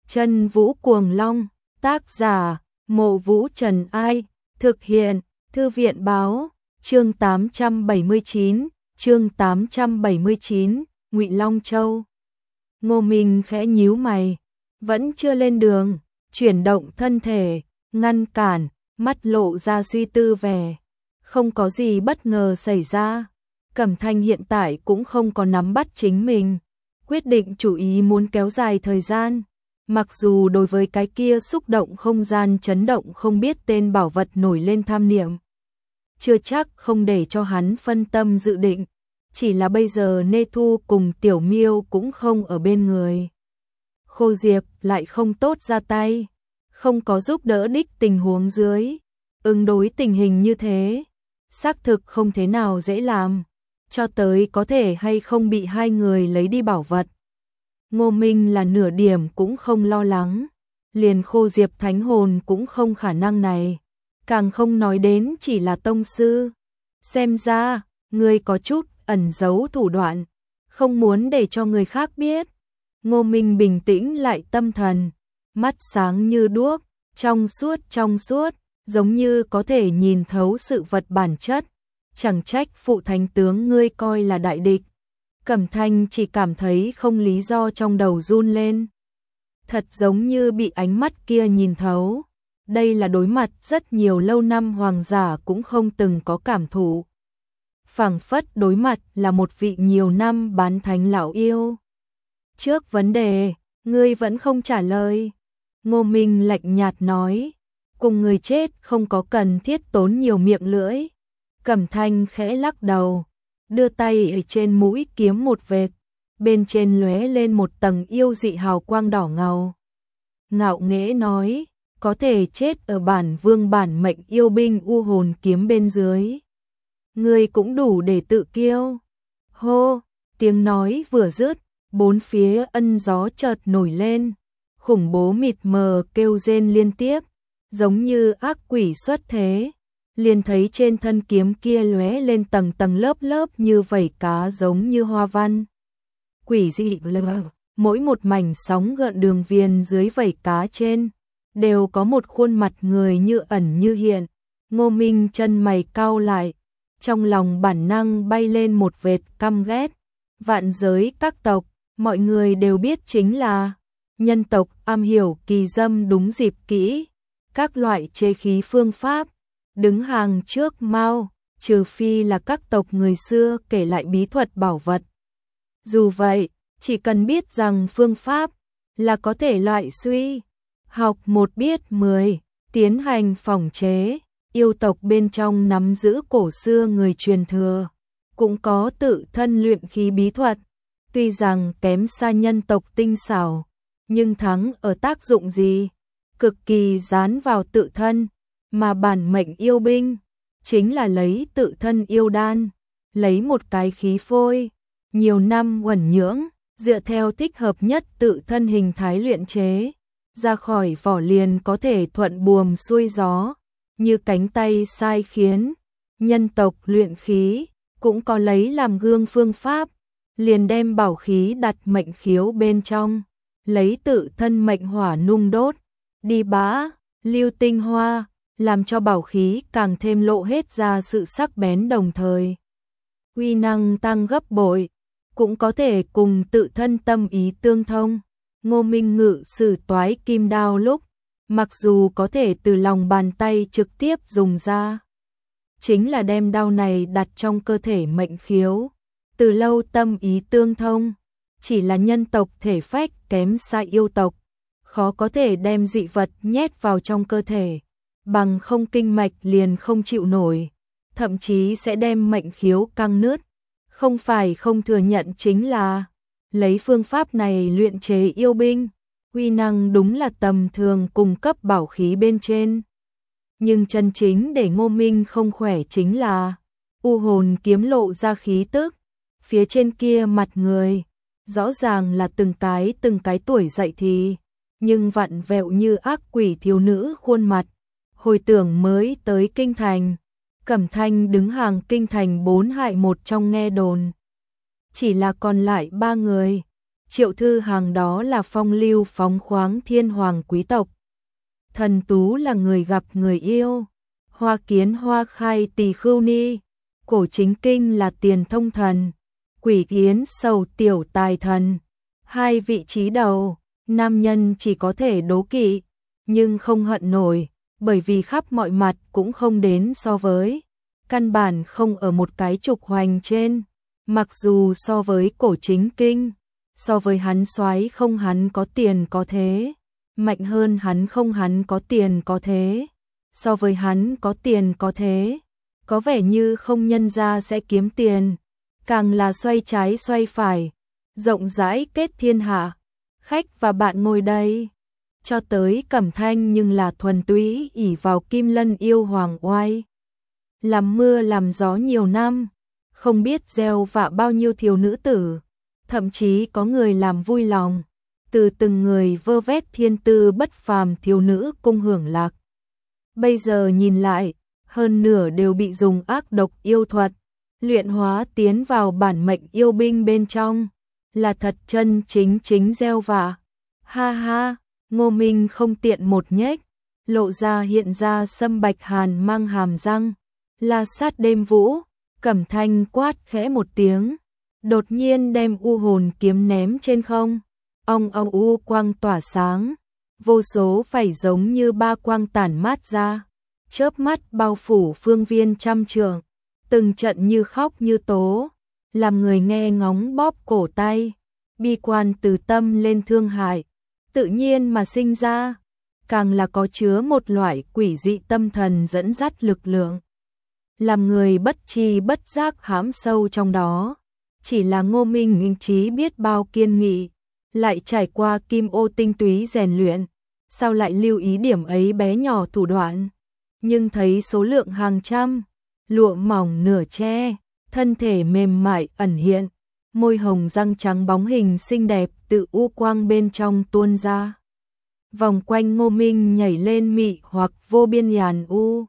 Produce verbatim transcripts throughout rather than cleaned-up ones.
Chân Vũ Cuồng Long, tác giả, Mộ Vũ Trần Ai, thực hiện, Thư viện Báo, chương tám trăm bảy mươi chín, chương tám trăm bảy mươi chín, Ngụy Long Châu. Ngô Minh khẽ nhíu mày, vẫn chưa lên đường, chuyển động thân thể, ngăn cản, mắt lộ ra suy tư vẻ. Không có gì bất ngờ xảy ra, Cẩm Thanh hiện tại cũng không có nắm bắt chính mình, quyết định chủ ý muốn kéo dài thời gian. Mặc dù đối với cái kia xúc động không gian chấn động không biết tên bảo vật nổi lên tham niệm, chưa chắc không để cho hắn phân tâm dự định, chỉ là bây giờ Nê Thu cùng Tiểu Miêu cũng không ở bên người. Khô Diệp lại không tốt ra tay, không có giúp đỡ đích tình huống dưới, ứng đối tình hình như thế, xác thực không thế nào dễ làm, cho tới có thể hay không bị hai người lấy đi bảo vật. Ngô Minh là nửa điểm cũng không lo lắng, liền Khô Diệp thánh hồn cũng không khả năng này, càng không nói đến chỉ là tông sư. Xem ra, ngươi có chút ẩn giấu thủ đoạn, không muốn để cho người khác biết. Ngô Minh bình tĩnh lại tâm thần, mắt sáng như đuốc, trong suốt trong suốt, giống như có thể nhìn thấu sự vật bản chất, chẳng trách phụ thánh tướng ngươi coi là đại địch. Cẩm Thanh chỉ cảm thấy không lý do trong đầu run lên. Thật giống như bị ánh mắt kia nhìn thấu. Đây là đối mặt rất nhiều lâu năm hoàng giả cũng không từng có cảm thụ. Phảng phất đối mặt là một vị nhiều năm bán thánh lão yêu. Trước vấn đề, ngươi vẫn không trả lời. Ngô Minh lạnh nhạt nói, cùng người chết không có cần thiết tốn nhiều miệng lưỡi. Cẩm Thanh khẽ lắc đầu, đưa tay ở trên mũi kiếm một vệt, bên trên lóe lên một tầng yêu dị hào quang đỏ ngầu. Ngạo nghễ nói, có thể chết ở bản vương bản mệnh yêu binh u hồn kiếm bên dưới. Ngươi cũng đủ để tự kiêu. Hô, tiếng nói vừa dứt, bốn phía ân gió chợt nổi lên, khủng bố mịt mờ kêu rên liên tiếp, giống như ác quỷ xuất thế. Liền thấy trên thân kiếm kia lóe lên tầng tầng lớp lớp như vảy cá giống như hoa văn. Quỷ dị lờ, mỗi một mảnh sóng gợn đường viền dưới vảy cá trên, đều có một khuôn mặt người như ẩn như hiện. Ngô Minh chân mày cau lại, trong lòng bản năng bay lên một vệt căm ghét. Vạn giới các tộc, mọi người đều biết chính là nhân tộc am hiểu kỳ dâm đúng dịp kỹ, các loại chế khí phương pháp. Đứng hàng trước Mao, trừ phi là các tộc người xưa kể lại bí thuật bảo vật. Dù vậy, chỉ cần biết rằng phương pháp là có thể loại suy, học một biết mười, tiến hành phỏng chế, yêu tộc bên trong nắm giữ cổ xưa người truyền thừa, cũng có tự thân luyện khí bí thuật, tuy rằng kém xa nhân tộc tinh xảo, nhưng thắng ở tác dụng gì? Cực kỳ dán vào tự thân. Mà bản mệnh yêu binh, chính là lấy tự thân yêu đan, lấy một cái khí phôi, nhiều năm uẩn nhưỡng, dựa theo thích hợp nhất tự thân hình thái luyện chế, ra khỏi vỏ liền có thể thuận buồm xuôi gió, như cánh tay sai khiến. Nhân tộc luyện khí, cũng có lấy làm gương phương pháp, liền đem bảo khí đặt mệnh khiếu bên trong, lấy tự thân mệnh hỏa nung đốt, đi bá, lưu tinh hoa, làm cho bảo khí càng thêm lộ hết ra sự sắc bén, đồng thời uy năng tăng gấp bội, cũng có thể cùng tự thân tâm ý tương thông. Ngô Minh ngự sử toái kim đao lúc, mặc dù có thể từ lòng bàn tay trực tiếp dùng ra, chính là đem đao này đặt trong cơ thể mệnh khiếu, từ lâu tâm ý tương thông, chỉ là nhân tộc thể phách kém xa yêu tộc, khó có thể đem dị vật nhét vào trong cơ thể. Bằng không kinh mạch liền không chịu nổi, thậm chí sẽ đem mệnh khiếu căng nứt. Không phải không thừa nhận chính là lấy phương pháp này luyện chế yêu binh, uy năng đúng là tầm thường cung cấp bảo khí bên trên. Nhưng chân chính để Ngô Minh không khỏe chính là u hồn kiếm lộ ra khí tức, phía trên kia mặt người, rõ ràng là từng cái từng cái tuổi dậy thì, nhưng vặn vẹo như ác quỷ thiếu nữ khuôn mặt. Hồi tưởng mới tới kinh thành, Cẩm Thanh đứng hàng kinh thành bốn hại một trong nghe đồn. Chỉ là còn lại ba người, Triệu Thư Hằng đó là phong lưu phóng khoáng thiên hoàng quý tộc. Thần Tú là người gặp người yêu. Hoa Kiến Hoa khai tỳ khưu ni. Cổ Chính Kinh là tiền thông thần. Quỷ Yến sầu tiểu tài thần. Hai vị trí đầu, nam nhân chỉ có thể đố kỵ, nhưng không hận nổi, bởi vì khắp mọi mặt cũng không đến so với. Căn bản không ở một cái trục hoành trên, mặc dù so với Cổ Chính Kinh, so với hắn soái không hắn có tiền có thế, mạnh hơn hắn không hắn có tiền có thế, so với hắn có tiền có thế, có vẻ như không nhân ra sẽ kiếm tiền, càng là xoay trái xoay phải, rộng rãi kết thiên hạ, khách và bạn ngồi đây, cho tới Cẩm Thanh nhưng là thuần túy ỷ vào Kim Lân yêu hoàng oai. Làm mưa làm gió nhiều năm, không biết gieo vạ bao nhiêu thiếu nữ tử, thậm chí có người làm vui lòng, từ từng người vơ vét thiên tư bất phàm thiếu nữ cung hưởng lạc. Bây giờ nhìn lại, hơn nửa đều bị dùng ác độc yêu thuật, luyện hóa tiến vào bản mệnh yêu binh bên trong, là thật chân chính chính gieo vạ. Ha ha, Ngô Minh không tiện một nhếch, lộ ra hiện ra sâm bạch hàn mang hàm răng, la sát đêm vũ, Cẩm Thanh quát khẽ một tiếng, đột nhiên đem u hồn kiếm ném trên không, ong ong u quang tỏa sáng, vô số phẩy giống như ba quang tản mát ra, chớp mắt bao phủ phương viên trăm trượng, từng trận như khóc như tố, làm người nghe ngóng bóp cổ tay, bi quan từ tâm lên thương hại, tự nhiên mà sinh ra, càng là có chứa một loại quỷ dị tâm thần dẫn dắt lực lượng, làm người bất tri bất giác hãm sâu trong đó. Chỉ là Ngô Minh Minh trí biết bao kiên nghị, lại trải qua kim ô tinh túy rèn luyện, sao lại lưu ý điểm ấy bé nhỏ thủ đoạn, nhưng thấy số lượng hàng trăm, lụa mỏng nửa che, thân thể mềm mại ẩn hiện, môi hồng răng trắng bóng hình xinh đẹp tự u quang bên trong tuôn ra. Vòng quanh Ngô Minh nhảy lên mị hoặc vô biên nhàn u.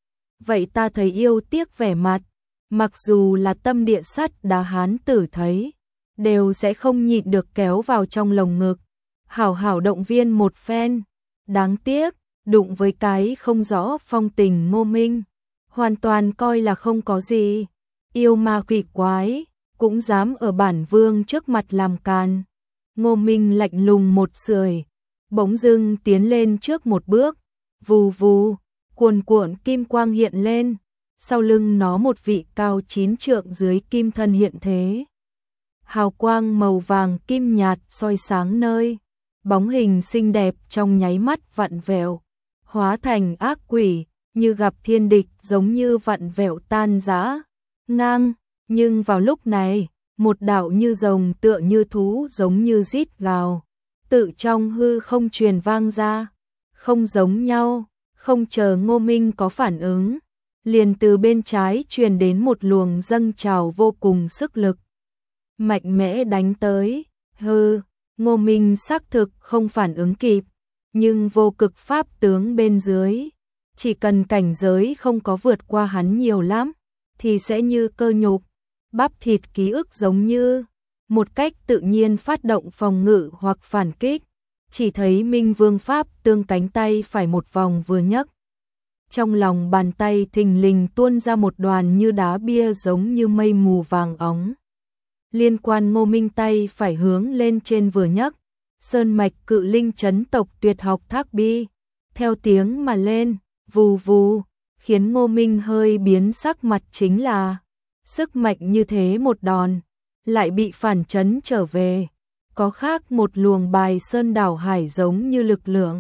Vậy ta thấy yêu tiếc vẻ mặt, mặc dù là tâm địa sắt đá hán tử thấy, đều sẽ không nhịn được kéo vào trong lồng ngực, hảo hảo động viên một phen. Đáng tiếc, đụng với cái không rõ phong tình Ngô Minh, hoàn toàn coi là không có gì, yêu ma quỷ quái, cũng dám ở bản vương trước mặt làm càn. Ngô Minh lạnh lùng một sưởi, bỗng dưng tiến lên trước một bước, vù vù, cuồn cuộn kim quang hiện lên, sau lưng nó một vị cao chín trượng dưới kim thân hiện thế. Hào quang màu vàng kim nhạt soi sáng nơi, bóng hình xinh đẹp trong nháy mắt vặn vẹo, hóa thành ác quỷ, như gặp thiên địch giống như vặn vẹo tan rã, ngang, nhưng vào lúc này, một đạo như rồng tựa như thú giống như rít gào, tự trong hư không truyền vang ra, không giống nhau, không chờ Ngô Minh có phản ứng, liền từ bên trái truyền đến một luồng dâng trào vô cùng sức lực, mạnh mẽ đánh tới, hư, Ngô Minh xác thực không phản ứng kịp, nhưng vô cực pháp tướng bên dưới, chỉ cần cảnh giới không có vượt qua hắn nhiều lắm, thì sẽ như cơ nhục, bắp thịt ký ức giống như, một cách tự nhiên phát động phòng ngự hoặc phản kích, chỉ thấy Minh Vương Pháp tương cánh tay phải một vòng vừa nhấc. Trong lòng bàn tay thình lình tuôn ra một đoàn như đá bia giống như mây mù vàng óng. Liên quan Ngô Minh tay phải hướng lên trên vừa nhấc, sơn mạch cự linh chấn tộc tuyệt học thác bi, theo tiếng mà lên, vù vù, khiến Ngô Minh hơi biến sắc mặt chính là, sức mạnh như thế một đòn, lại bị phản chấn trở về, có khác một luồng bài sơn đảo hải giống như lực lượng.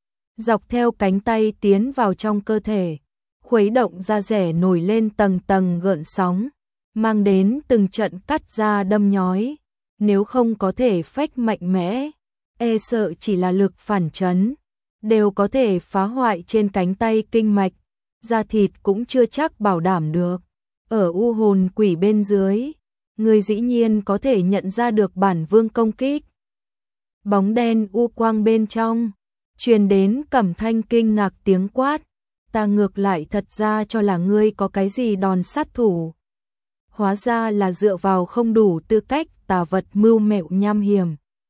Dọc theo cánh tay tiến vào trong cơ thể, khuấy động da rẻ nổi lên tầng tầng gợn sóng, mang đến từng trận cắt da đâm nhói, nếu không có thể phách mạnh mẽ, e sợ chỉ là lực phản chấn, đều có thể phá hoại trên cánh tay kinh mạch, da thịt cũng chưa chắc bảo đảm được. Ở u hồn quỷ bên dưới, người dĩ nhiên có thể nhận ra được bản vương công kích. Bóng đen u quang bên trong, truyền đến Cẩm Thanh kinh ngạc tiếng quát, ta ngược lại thật ra cho là ngươi có cái gì đòn sát thủ. Hóa ra là dựa vào không đủ tư cách tà vật mưu mẹo nham hiểm,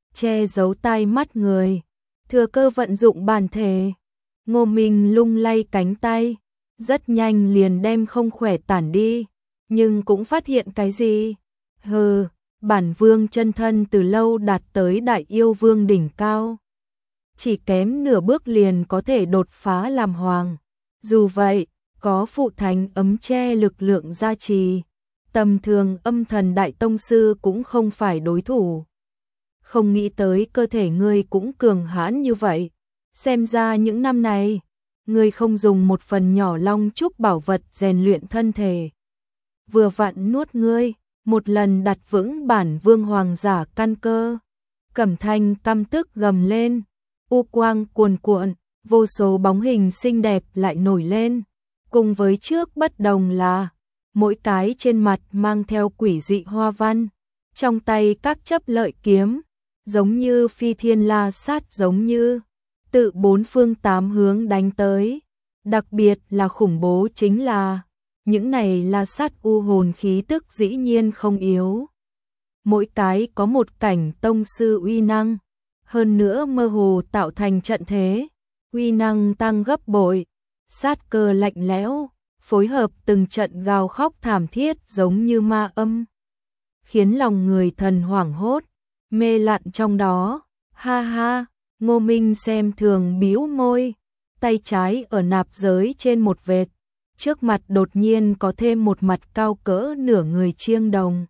che giấu tai mắt người, thừa cơ vận dụng bản thể. Ngô Minh lung lay cánh tay, rất nhanh liền đem không khỏe tản đi, nhưng cũng phát hiện cái gì? Hừ, bản vương chân thân từ lâu đạt tới đại yêu vương đỉnh cao. Chỉ kém nửa bước liền có thể đột phá làm hoàng. Dù vậy, có phụ thánh ấm che lực lượng gia trì, tầm thường âm thần đại tông sư cũng không phải đối thủ. Không nghĩ tới cơ thể ngươi cũng cường hãn như vậy. Xem ra những năm này, ngươi không dùng một phần nhỏ long trúc bảo vật rèn luyện thân thể. Vừa vặn nuốt ngươi, một lần đặt vững bản vương hoàng giả căn cơ. Cẩm Thanh căm tức gầm lên, u quang cuồn cuộn, vô số bóng hình xinh đẹp lại nổi lên. Cùng với trước bất đồng là, mỗi cái trên mặt mang theo quỷ dị hoa văn, trong tay các chấp lợi kiếm, giống như phi thiên la sát giống như, tự bốn phương tám hướng đánh tới. Đặc biệt là khủng bố chính là, những này la sát u hồn khí tức dĩ nhiên không yếu. Mỗi cái có một cảnh tông sư uy năng, hơn nữa mơ hồ tạo thành trận thế, uy năng tăng gấp bội, sát cơ lạnh lẽo, phối hợp từng trận gào khóc thảm thiết giống như ma âm, khiến lòng người thần hoảng hốt, mê lặn trong đó. Ha ha, Ngô Minh xem thường bĩu môi, tay trái ở nạp giới trên một vệt, trước mặt đột nhiên có thêm một mặt cao cỡ nửa người chiêng đồng.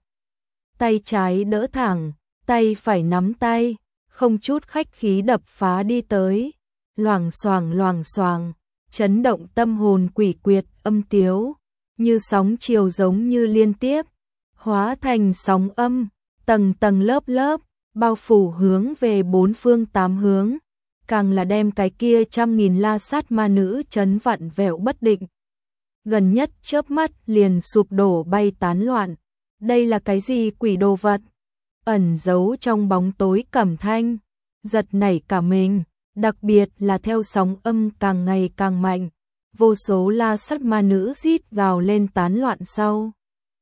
Tay trái đỡ thẳng, tay phải nắm tay, không chút khách khí đập phá đi tới, loảng xoảng loảng xoảng, chấn động tâm hồn quỷ quyệt âm tiếu, như sóng chiều giống như liên tiếp, hóa thành sóng âm, tầng tầng lớp lớp, bao phủ hướng về bốn phương tám hướng, càng là đem cái kia trăm nghìn la sát ma nữ chấn vặn vẹo bất định. Gần nhất chớp mắt liền sụp đổ bay tán loạn. Đây là cái gì quỷ đồ vật? Ẩn giấu trong bóng tối Cẩm Thanh, giật nảy cả mình, đặc biệt là theo sóng âm càng ngày càng mạnh, vô số la sát ma nữ rít gào lên tán loạn sau.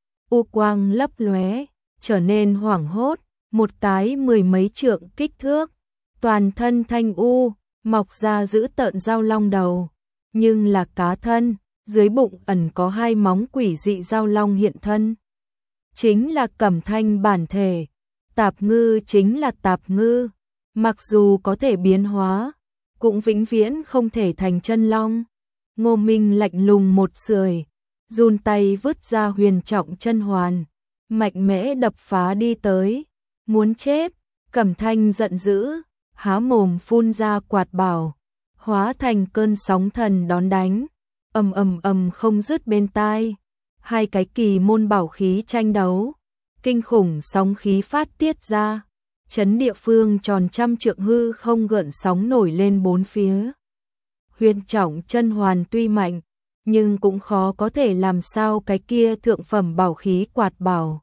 U quang lấp lóe, trở nên hoảng hốt, một cái mười mấy trượng kích thước, toàn thân thanh u, mọc ra giữ tợn dao long đầu, nhưng là cá thân, dưới bụng ẩn có hai móng quỷ dị dao long hiện thân. Chính là Cẩm Thanh bản thể, tạp ngư chính là tạp ngư, mặc dù có thể biến hóa, cũng vĩnh viễn không thể thành chân long. Ngô Minh lạnh lùng một sưởi, run tay vứt ra huyền trọng chân hoàn, mạnh mẽ đập phá đi tới, muốn chết. Cẩm Thanh giận dữ, há mồm phun ra quạt bảo, hóa thành cơn sóng thần đón đánh, ầm ầm ầm không dứt bên tai. Hai cái kỳ môn bảo khí tranh đấu, kinh khủng sóng khí phát tiết ra, chấn địa phương tròn trăm trượng hư không gợn sóng nổi lên bốn phía. Huyền trọng chân hoàn tuy mạnh, nhưng cũng khó có thể làm sao cái kia thượng phẩm bảo khí quạt bảo.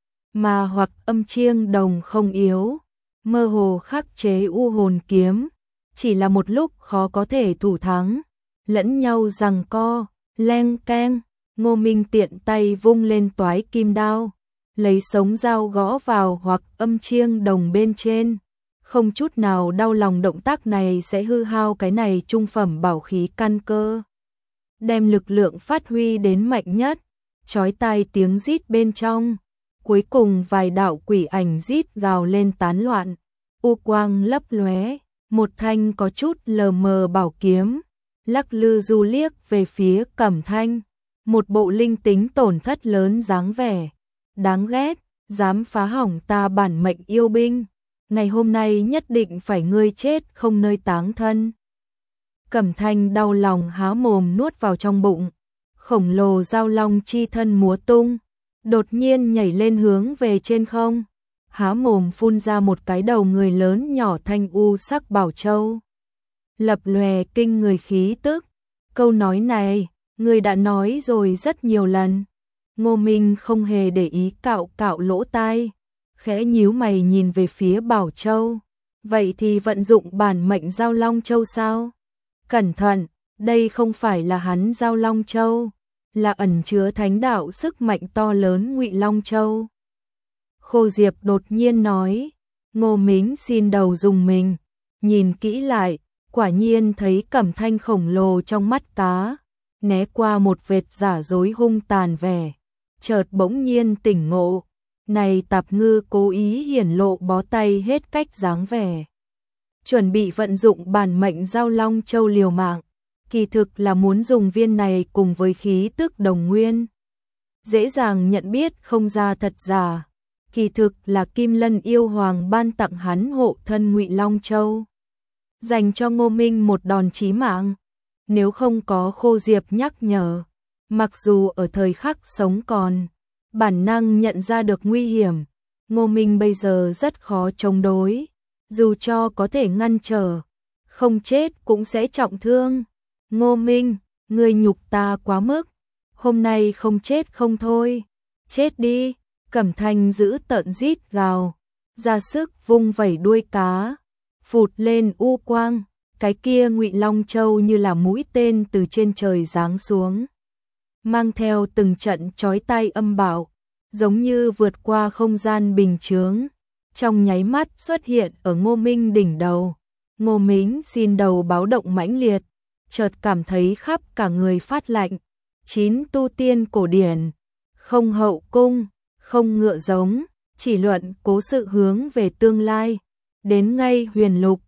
Mà hoặc âm chiêng đồng không yếu, mơ hồ khắc chế u hồn kiếm, chỉ là một lúc khó có thể thủ thắng, lẫn nhau giằng co, leng keng. Ngô Minh tiện tay vung lên toái kim đao, lấy sống dao gõ vào hoặc âm chiêng đồng bên trên, không chút nào đau lòng động tác này sẽ hư hao cái này trung phẩm bảo khí căn cơ. Đem lực lượng phát huy đến mạnh nhất, chói tai tiếng rít bên trong, cuối cùng vài đạo quỷ ảnh rít gào lên tán loạn, u quang lấp lóe, một thanh có chút lờ mờ bảo kiếm, lắc lư du liếc về phía Cẩm Thanh. Một bộ linh tính tổn thất lớn dáng vẻ, đáng ghét, dám phá hỏng ta bản mệnh yêu binh, ngày hôm nay nhất định phải ngươi chết không nơi táng thân. Cẩm Thanh đau lòng há mồm nuốt vào trong bụng, khổng lồ dao long chi thân múa tung, đột nhiên nhảy lên hướng về trên không, há mồm phun ra một cái đầu người lớn nhỏ thanh u sắc bảo châu, lập lòe kinh người khí tức. Câu nói này người đã nói rồi rất nhiều lần. Ngô Minh không hề để ý, cạo cạo lỗ tai, khẽ nhíu mày nhìn về phía Bảo Châu. Vậy thì vận dụng bản mệnh Giao Long Châu sao? Cẩn thận, đây không phải là hắn Giao Long Châu, là ẩn chứa thánh đạo sức mạnh to lớn Ngụy Long Châu. Khô Diệp đột nhiên nói, Ngô Mính xin đầu dùng mình, nhìn kỹ lại, quả nhiên thấy Cẩm Thanh khổng lồ trong mắt cá, né qua một vệt giả dối hung tàn vẻ, chợt bỗng nhiên tỉnh ngộ, này Tạp Ngư cố ý hiển lộ bó tay hết cách dáng vẻ, chuẩn bị vận dụng bản mệnh Giao Long Châu liều mạng, kỳ thực là muốn dùng viên này cùng với khí tức đồng nguyên, dễ dàng nhận biết không ra thật giả, kỳ thực là Kim Lân yêu hoàng ban tặng hắn hộ thân Ngụy Long Châu, dành cho Ngô Minh một đòn chí mạng. Nếu không có Khô Diệp nhắc nhở, mặc dù ở thời khắc sống còn, bản năng nhận ra được nguy hiểm, Ngô Minh bây giờ rất khó chống đối, dù cho có thể ngăn trở, không chết cũng sẽ trọng thương. Ngô Minh, ngươi nhục ta quá mức, hôm nay không chết không thôi, chết đi. Cẩm Thanh giữ tợn rít gào, ra sức vung vẩy đuôi cá, phụt lên u quang, cái kia Ngụy Long Châu như là mũi tên từ trên trời giáng xuống, mang theo từng trận chói tai âm bạo, giống như vượt qua không gian bình chướng, trong nháy mắt xuất hiện ở Ngô Minh đỉnh đầu. Ngô Mính xin đầu báo động mãnh liệt, chợt cảm thấy khắp cả người phát lạnh. Chín tu tiên cổ điển, không hậu cung, không ngựa giống, chỉ luận cố sự hướng về tương lai, đến ngay huyền lục,